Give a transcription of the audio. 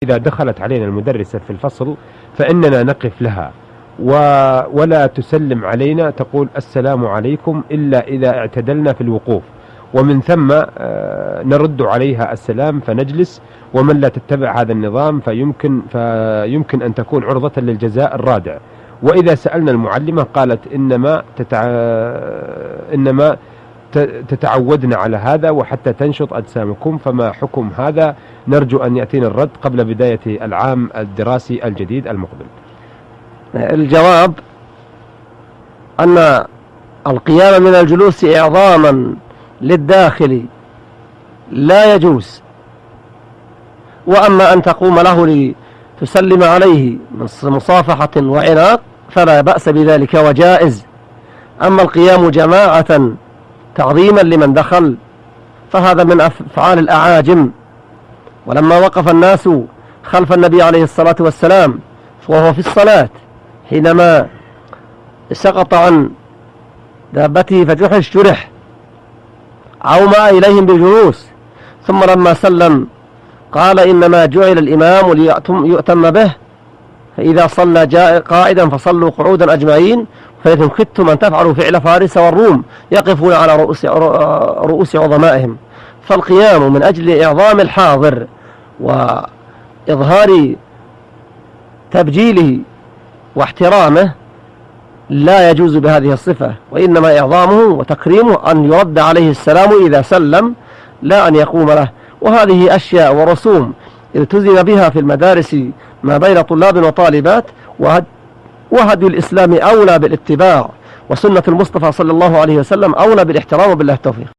إذا دخلت علينا المدرسة في الفصل فإننا نقف لها ولا تسلم علينا، تقول السلام عليكم إلا إذا اعتدلنا في الوقوف، ومن ثم نرد عليها السلام فنجلس. ومن لا تتبع هذا النظام فيمكن أن تكون عرضة للجزاء الرادع. وإذا سألنا المعلمة قالت إنما تتعودن على هذا وحتى تنشط أجسامكم، فما حكم هذا؟ نرجو أن يأتينا الرد قبل بداية العام الدراسي الجديد المقبل. الجواب أن القيام من الجلوس إعظاما للداخل لا يجوز، وأما أن تقوم له لتسلم عليه مصافحة وعناق فلا بأس بذلك وجائز. أما القيام جماعة تعظيما لمن دخل فهذا من أفعال الأعاجم. ولما وقف الناس خلف النبي عليه الصلاة والسلام وهو في الصلاة حينما سقط عن دابته فجرح عوما إليهم بالجلوس، ثم لما سلم قال إنما جعل الإمام ليؤتم به، فإذا صلى قائدا فصلوا قعودا أجمعين، فإن خفتم أن تفعلوا فعل فارس والروم يقفون على رؤوس عظمائهم. فالقيام من أجل إعظام الحاضر وإظهار تبجيله واحترامه لا يجوز بهذه الصفة، وإنما إعظامه وتكريمه أن يرد عليه السلام إذا سلم لا أن يقوم له. وهذه أشياء ورسوم التزم بها في المدارس ما بين طلاب وطالبات، وهدي الإسلام أولى بالاتباع، وسنة المصطفى صلى الله عليه وسلم أولى بالاحترام، وبالله التوفيق.